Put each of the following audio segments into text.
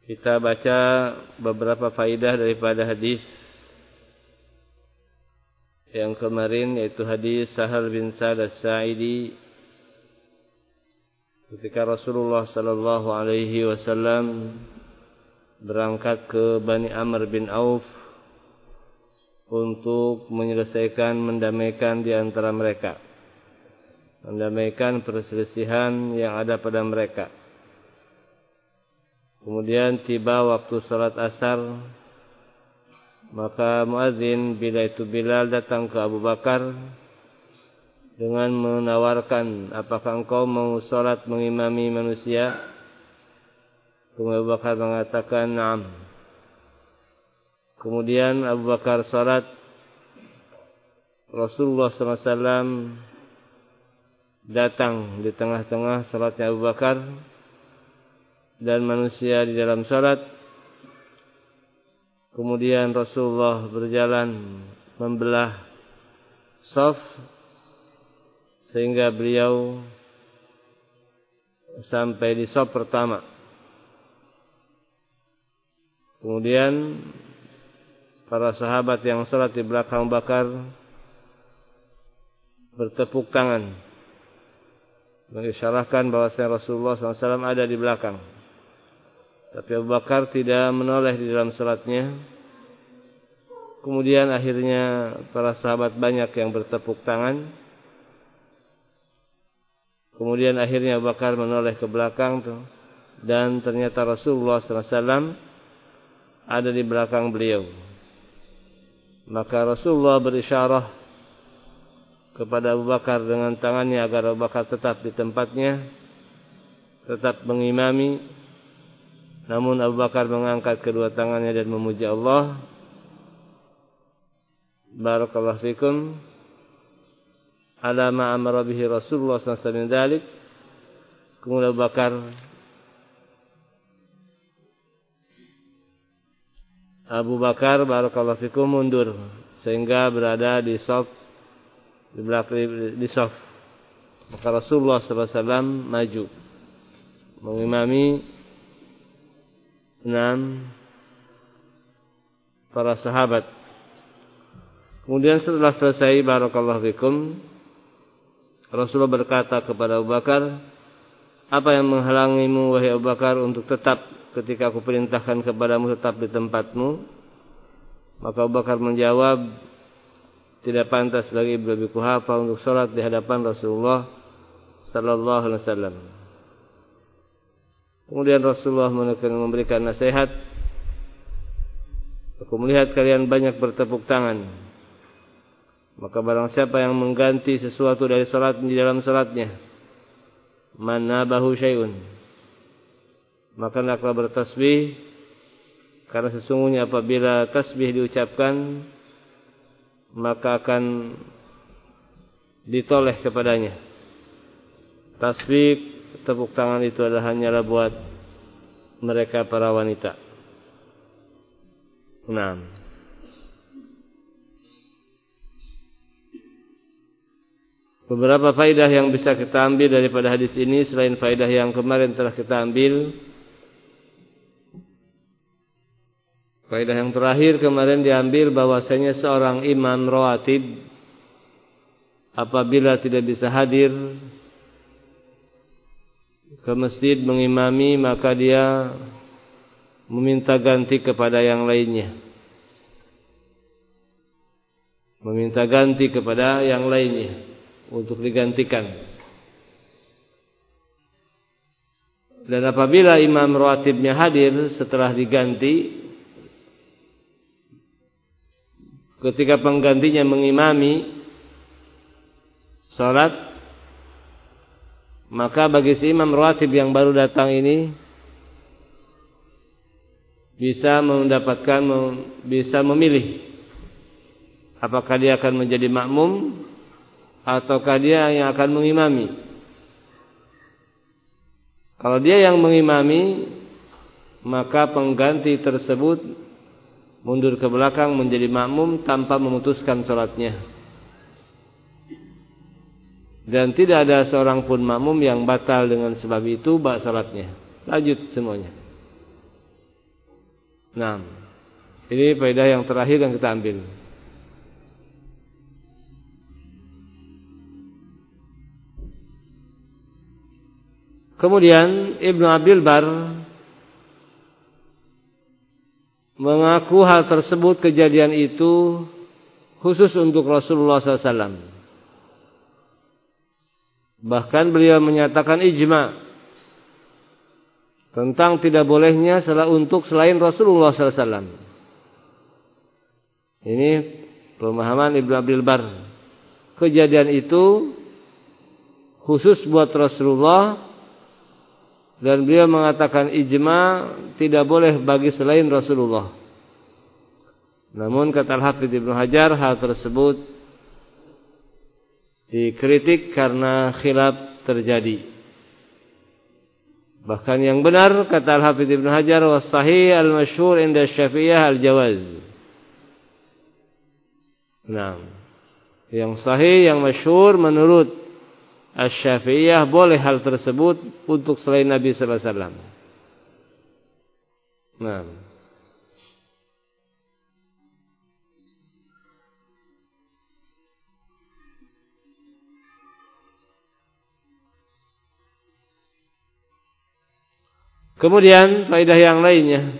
Kita baca beberapa faidah daripada hadis yang kemarin, yaitu hadis Sahal bin Sa'd As-Sa'idi ketika Rasulullah sallallahu alaihi wasallam berangkat ke Bani Amr bin Auf untuk menyelesaikan, mendamaikan di antara mereka, mendamaikan perselisihan yang ada pada mereka. Kemudian tiba waktu salat asar, maka muadzin bila itu Bilal datang ke Abu Bakar dengan menawarkan, apakah engkau mau salat mengimami manusia? Kemudian Abu Bakar mengatakan na'am. Kemudian Abu Bakar salat, Rasulullah SAW datang di tengah-tengah salatnya Abu Bakar dan manusia di dalam salat. Kemudian Rasulullah berjalan membelah shaf sehingga beliau sampai di shaf pertama. Kemudian para sahabat yang salat di belakang Abu Bakar bertepuk tangan mengisyaratkan bahwasanya Rasulullah SAW ada di belakang. Tapi Abu Bakar tidak menoleh di dalam salatnya. Kemudian akhirnya para sahabat banyak yang bertepuk tangan. Kemudian akhirnya Abu Bakar menoleh ke belakang dan ternyata Rasulullah SAW ada di belakang beliau. Maka Rasulullah berisyarah kepada Abu Bakar dengan tangannya agar Abu Bakar tetap di tempatnya, tetap mengimami. Namun Abu Bakar mengangkat kedua tangannya dan memuji Allah. Barakallahu fikum. Ala ma amara bihi Rasulullah sallallahu alaihi wasallam. Kemudian Abu Bakar barakallahu fikum mundur sehingga berada di shaf, di belakang di shaf. Maka Rasulullah sallallahu alaihi wasallam maju mengimami 6 para sahabat. Kemudian setelah selesai barakallahu fikum, Rasulullah berkata kepada Abu Bakar, apa yang menghalangimu wahai Abu Bakar untuk tetap ketika aku perintahkan kepadamu tetap di tempatmu? Maka Abu Bakar menjawab, tidak pantas bagi Ibnu Abi Quhafah untuk salat di hadapan Rasulullah sallallahu alaihi wasallam. Kemudian Rasulullah memberikan nasihat, aku melihat kalian banyak bertepuk tangan, maka barang siapa yang mengganti sesuatu dari salat di dalam salatnya, man nabahu syai'un, maka hendaklah bertasbih, karena sesungguhnya apabila tasbih diucapkan maka akan ditoleh kepadanya. Tasbih, tepuk tangan itu adalah hanyalah buat mereka para wanita. Nah, beberapa faedah yang bisa kita ambil daripada hadis ini selain faedah yang kemarin telah kita ambil. Faedah yang terakhir kemarin diambil bahwasanya seorang imam rawatib apabila tidak bisa hadir ke masjid mengimami, maka dia meminta ganti kepada yang lainnya. Meminta ganti kepada yang lainnya untuk digantikan. Dan apabila imam rawatibnya hadir setelah diganti, ketika penggantinya mengimami salat, maka bagi si imam rawatib yang baru datang ini bisa memilih apakah dia akan menjadi makmum ataukah dia yang akan mengimami. Kalau dia yang mengimami, maka pengganti tersebut mundur ke belakang menjadi makmum tanpa memutuskan salatnya. Dan tidak ada seorang pun makmum yang batal dengan sebab itu salatnya. Lanjut semuanya. Nah, ini faedah yang terakhir yang kita ambil. Kemudian Ibnu Abdul Bar mengaku hal tersebut, kejadian itu khusus untuk Rasulullah SAW. Bahkan beliau menyatakan ijma' tentang tidak bolehnya salat untuk selain Rasulullah SAW. Ini pemahaman Ibnu Abdul Bar. Kejadian itu khusus buat Rasulullah, dan beliau mengatakan ijma' tidak boleh bagi selain Rasulullah. Namun kata Al-Hafidz Ibnu Hajar, hal tersebut dikritik karena khilaf terjadi. Bahkan yang benar kata Al-Hafidz Ibnu Hajar, was-sahih al-masyhur inda Syafi'iyah al-jawaz. Nah, yang sahih, yang masyhur menurut Asy-Syafi'iyah boleh hal tersebut untuk selain Nabi sallallahu alaihi wasallam. Nah, kemudian faedah yang lainnya,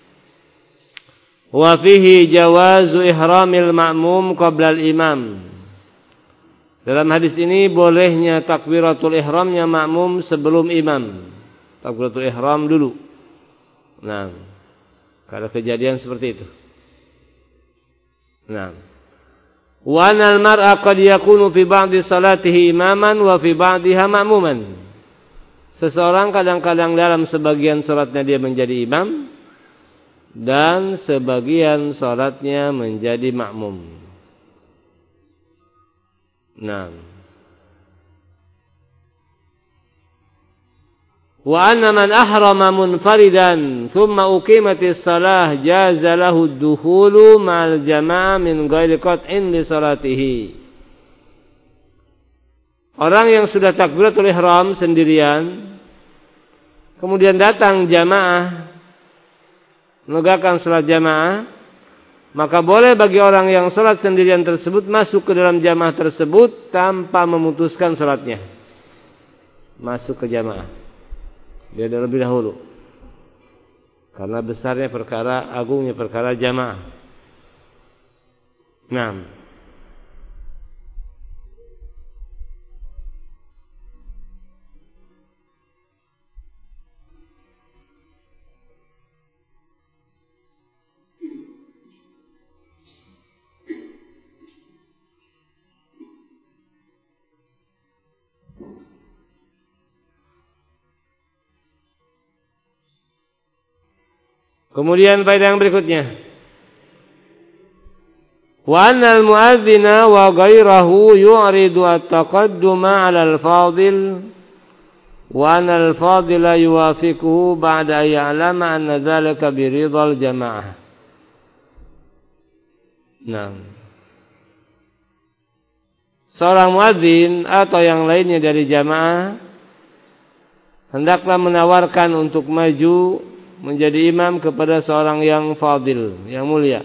wa fihi jawazu ihramil ma'mum qabla al-imam. Dalam hadis ini bolehnya takbiratul ihramnya makmum sebelum imam. Takbiratul ihram dulu. Nah, kalau kejadian seperti itu. Nah, wa anal mar'a qad yakunu fi ba'di salatihi imaman wa fi ba'diha ma'muman. Seseorang kadang-kadang dalam sebagian salatnya dia menjadi imam dan sebagian salatnya menjadi makmum. Nah, wa anna man ahrama munfaridan thumma uqimatis salah jaza lahu ad-dukhulu ma'al jama'ah min ghairi qat'in li salatihi. Orang yang sudah takbiratul ihram sendirian, kemudian datang jamaah menegakkan salat jamaah, maka boleh bagi orang yang salat sendirian tersebut masuk ke dalam jamaah tersebut tanpa memutuskan salatnya. Masuk ke jamaah dia terlebih dahulu, karena besarnya perkara, agungnya perkara jamaah. Nah, kemudian faedah yang berikutnya, wa annal muadzina wa ghairahu yu'ridu at-taqadduma 'ala al-fadil wa anna al-fadila yuwafiquhu ba'da ya'lama anna dzalika bi ridhal jamaah. Nah, seorang muadzin atau yang lainnya dari jamaah hendaklah menawarkan untuk maju menjadi imam kepada seorang yang fadil, yang mulia.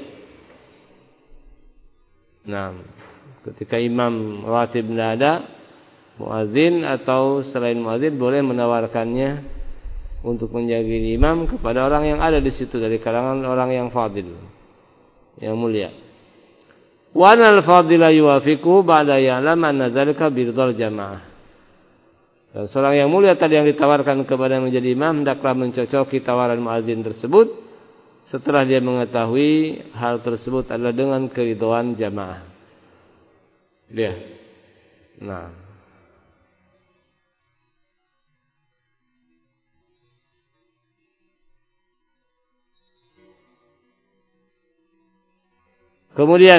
Nah, ketika imam ratib tidak ada, muadzin atau selain muadzin boleh menawarkannya untuk menjadi imam kepada orang yang ada di situ dari kalangan orang yang fadil, yang mulia. Wa anal fadila yuwafiqu ba'da ya'lam anna dzalika biridhal jamaah. Dan seorang yang mulia tadi yang ditawarkan kepada menjadi imam hendaklah mencocoki tawaran muadzin tersebut setelah dia mengetahui hal tersebut adalah dengan keridhaan jamaah. Dia. Nah, kemudian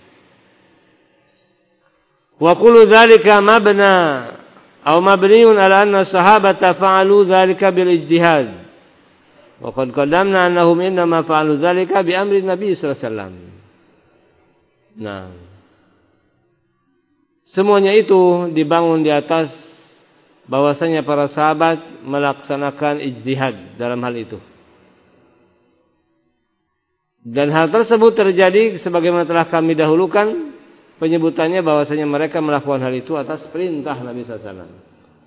wa kullu dzalika mabna aw mabniun ala anna sahabata fa'alu dzalika bil ijtihad wa qad qaddamna annahum innama fa'alu dzalika bi amri Nabi sallallahu alaihi wasallam. Nah, semuanya itu dibangun di atas bahwasanya para sahabat melaksanakan ijtihad dalam hal itu. Dan hal tersebut terjadi sebagaimana telah kami dahulukan penyebutannya bahwasanya mereka melakukan hal itu atas perintah Nabi sallallahu alaihi wasallam.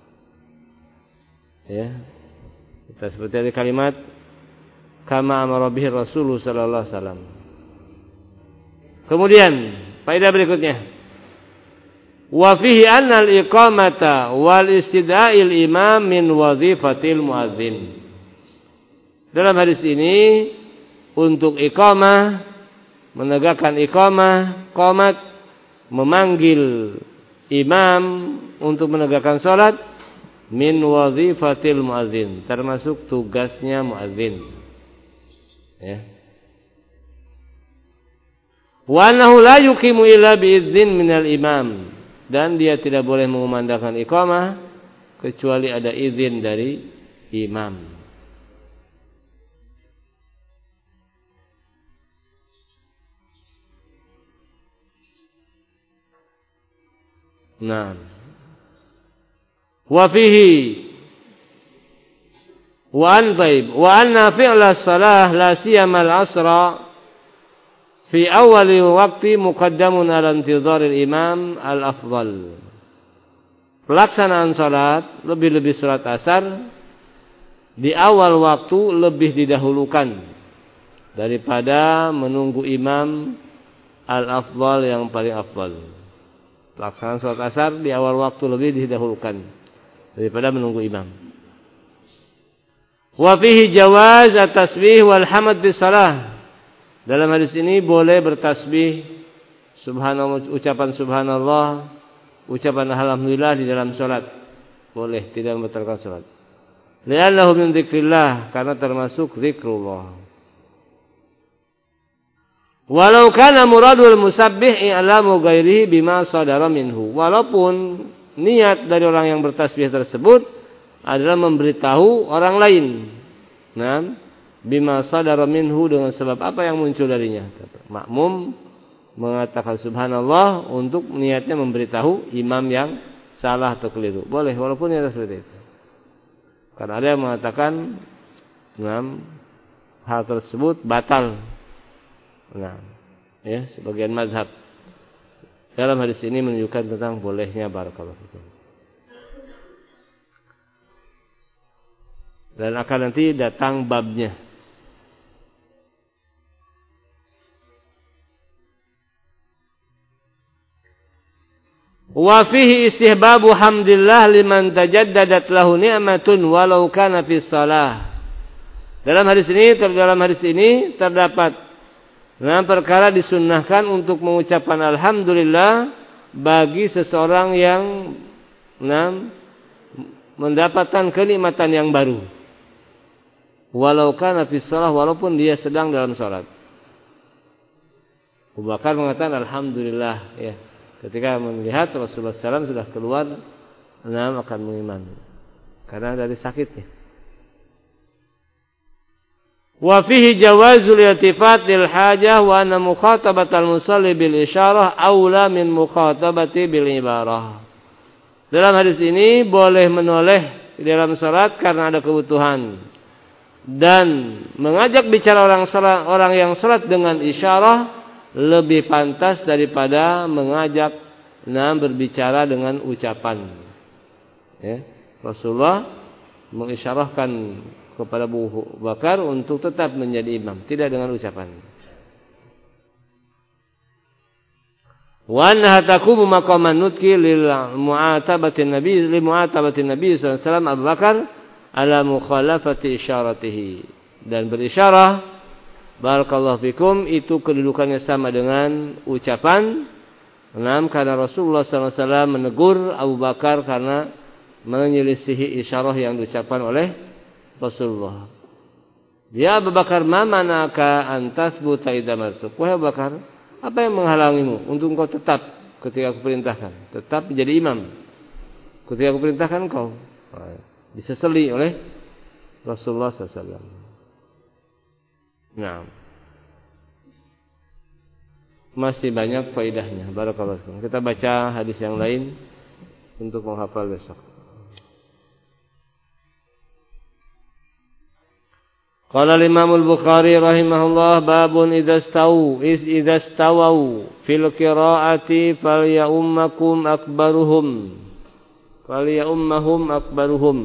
Ya. Kita seperti ada kalimat kama amara bihi Rasulullah sallallahu alaihi wasallam. Kemudian faedah berikutnya. Wa fihi anna al-iqamata wal istida'il imam min wazifatil muadzin. Dalam hadis ini untuk iqamah, menegakkan iqamah, qomat, memanggil imam untuk menegakkan salat min wazifatil muadzin, termasuk tugasnya muadzin. Ya. Wa annahu la yuqimu illa biidzin minal imam, dan dia tidak boleh mengumandangkan iqamah kecuali ada izin dari imam. Nah, wa fihi wa anna fi'la salah la siyama al-asra fi awwali waqti muqaddamun ala intidhar al-imam al-afdal. Pelaksanaan salat, lebih-lebih salat asar di awal waktu lebih didahulukan daripada menunggu imam al-afdal yang paling afdal. Pelaksanaan salat asar di awal waktu lebih didahulukan daripada menunggu imam. Wa fihi jawaz at-tasbih wal hamd bis salah. Dalam hadis ini boleh bertasbih, subhanallah, ucapan subhanallah, ucapan alhamdulillah di dalam salat. Boleh, tidak membatalkan salat. Li'annahu min dzikrillah, karena termasuk zikrullah. Walau kana muradul musabbih i'lamu ghairihi bima sadara minhu. Walaupun niat dari orang yang bertasbih tersebut adalah memberitahu orang lain. Nah, bima sadara minhu, dengan sebab apa yang muncul darinya. Makmum mengatakan subhanallah untuk niatnya memberitahu imam yang salah atau keliru. Boleh walaupun niatnya seperti itu. Karena ada yang mengatakan hal tersebut batal. Nah, ya, sebagian mazhab dalam hadis ini menunjukkan tentang bolehnya barakallahu fikum. Dan akan nanti datang babnya. Wa fihi istihbabu hamdillah liman tajaddadat lahu ni'matun walau kana fi shalah. Dalam hadis ini terdapat perkara disunnahkan untuk mengucapkan alhamdulillah bagi seseorang yang mendapatkan kenikmatan yang baru. Walau kana fi shalah, walaupun dia sedang dalam salat. Abu Bakar mengatakan alhamdulillah, ya, ketika melihat Rasulullah SAW sudah keluar akan mengimam karena dari sakitnya. Wa fihi jawazul iltifat lil hajah wa anna mukhatabatal musalli bil isyarah aula min mukhatabati bil ibarah. Dalam hadis ini boleh menoleh di dalam salat karena ada kebutuhan, dan mengajak bicara orang yang salat dengan isyarah lebih pantas daripada mengajak berbicara dengan ucapan. Ya, Rasulullah mengisyarahkan kepada Abu Bakar untuk tetap menjadi imam, tidak dengan ucapan. Wa annaha taqumu maqaman nutqi lil mu'atabatin nabi sallallahu alaihi wasallam Abu Bakar ala mukhalafati isyaratihi, dan berisyarah barakallahu fikum itu kedudukannya sama dengan ucapan. Karena Rasulullah sallallahu alaihi wasallam menegur Abu Bakar karena menyelisihi isyarah yang diucapkan oleh Rasulullah. Ya Abu Bakar, ma manaka an tathbuta idza martuk. Wahai Abu Bakar, apa yang menghalangimu untuk engkau tetap ketika aku perintahkan, tetap menjadi imam ketika aku perintahkan engkau? Disesali oleh Rasulullah SAW. Nah, masih banyak faedahnya. Barakallahu fikum. Kita baca hadis yang lain untuk menghafal besok. Qala Imam Al-Bukhari rahimahullah babun idza stawau fil qiraati falyummahum akbaruhum.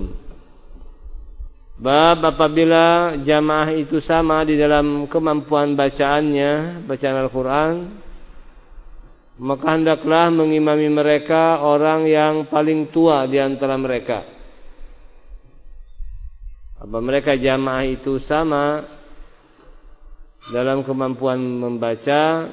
Bab apabila jamaah itu sama di dalam kemampuan bacaannya, bacaan Al-Quran, maka hendaklah mengimami mereka orang yang paling tua di antara mereka. Apa mereka jamaah itu sama dalam kemampuan membaca,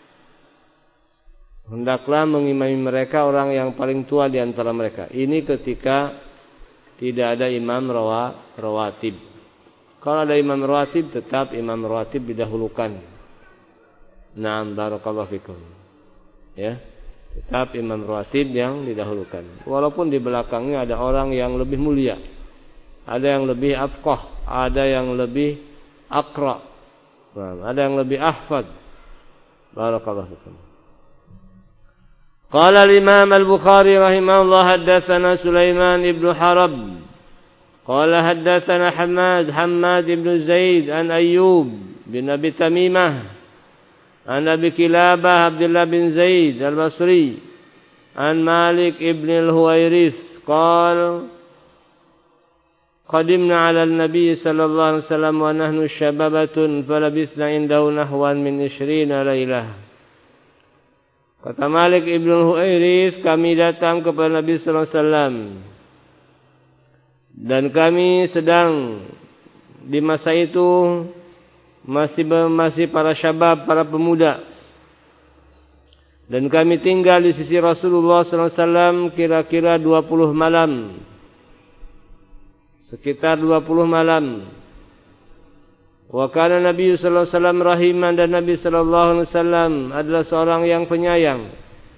hendaklah mengimami mereka orang yang paling tua di antara mereka. Ini ketika tidak ada imam rawatib. Kalau ada imam rawatib, tetap imam rawatib didahulukan. Naam, barakallahu fikum. Ya, tetap imam rawatib yang didahulukan. Walaupun di belakangnya ada orang yang lebih mulia, ada yang lebih afqah, ada yang lebih aqra, ada yang lebih ahfad. Barakallahu fikum. Qala al-Imam Al-Bukhari rahimahullah haddatsana Sulaiman ibn Harb. Qala haddatsana Hammad ibn Zaid an Ayyub bin Abi Tamimah an Abi Kilabah Abdullah bin Zaid al-Basri an Malik ibn al-Huwairith qala قدمنا على النبي صلى الله عليه وسلم ونحن شبابة فلبثنا عنده نحوا من 20 ليلة. Kata Malik ibn Huwairis, kami datang kepada Nabi sallallahu alaihi wasallam dan kami sedang di masa itu masih para syabab, para pemuda, dan kami tinggal di sisi Rasulullah sallallahu alaihi wasallam kira-kira 20 malam. Sekitar 20 malam. Wa kana Nabi sallallahu alaihi wasallam rahiman, dan Nabi sallallahu alaihi wasallam adalah seorang yang penyayang.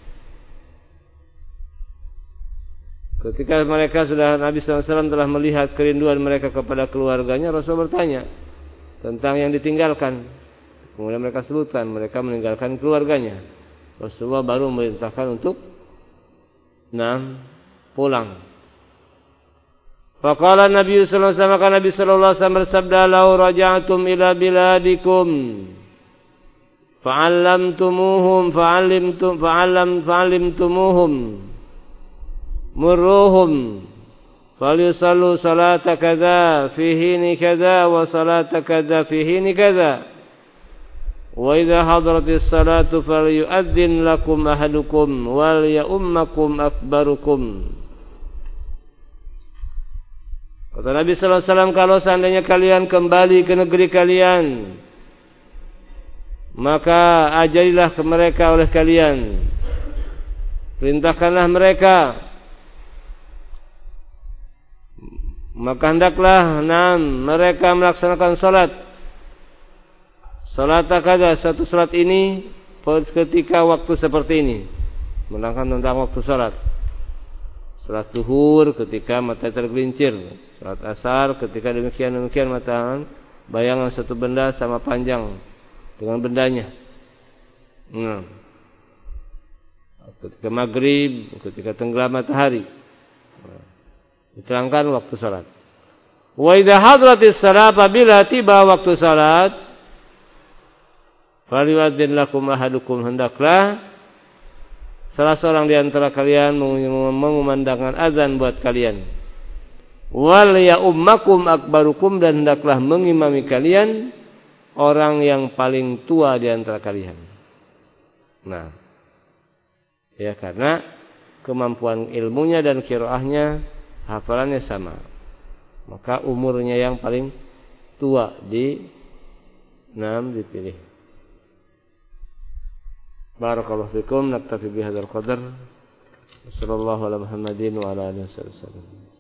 Ketika mereka Nabi sallallahu alaihi wasallam telah melihat kerinduan mereka kepada keluarganya, Rasul bertanya tentang yang ditinggalkan. Kemudian mereka sebutkan mereka meninggalkan keluarganya. Rasulullah baru memerintahkan untuk pulang. Faqala Nabi sallallahu alaihi wasallam, Nabi sallallahu alaihi wasallam bersabda, "Law raja'tum ila biladikum fa'allimtumuhum murruhum falyusallu salata kadza fi hini kadza wa salata kadza fi hini kadza wa idza hadratis salatu falyu'adzin lakum ahadukum wal ya'ummakum akbarukum." Kata Nabi sallallahu alaihi wasallam, kalau seandainya kalian kembali ke negeri kalian, maka ajarilah ke mereka oleh kalian, perintahkanlah mereka, maka hendaklah mereka melaksanakan salat kada, satu salat ini ketika waktu seperti ini, menerangkan tentang waktu salat. Salat zuhur ketika mata tergelincir, salat asar ketika demikian mata bayangan satu benda sama panjang dengan bendanya. Ketika maghrib, ketika tenggelam matahari, diterangkan waktu salat. Wa idza hadratis salat, apabila tiba waktu salat, falyu'adzin lakum ahadukum, hendaklah salah seorang di antara kalian mengumandangkan azan buat kalian. Wal ya'ummakum akbarukum, dan hendaklah mengimami kalian orang yang paling tua di antara kalian. Nah, ya, karena kemampuan ilmunya dan qiraahnya, hafalannya sama, maka umurnya yang paling tua dipilih. Barakallahu fikum, naktafi bihadzal qadar. Wassallallahu ala Muhammadin wa ala alihi wasallam.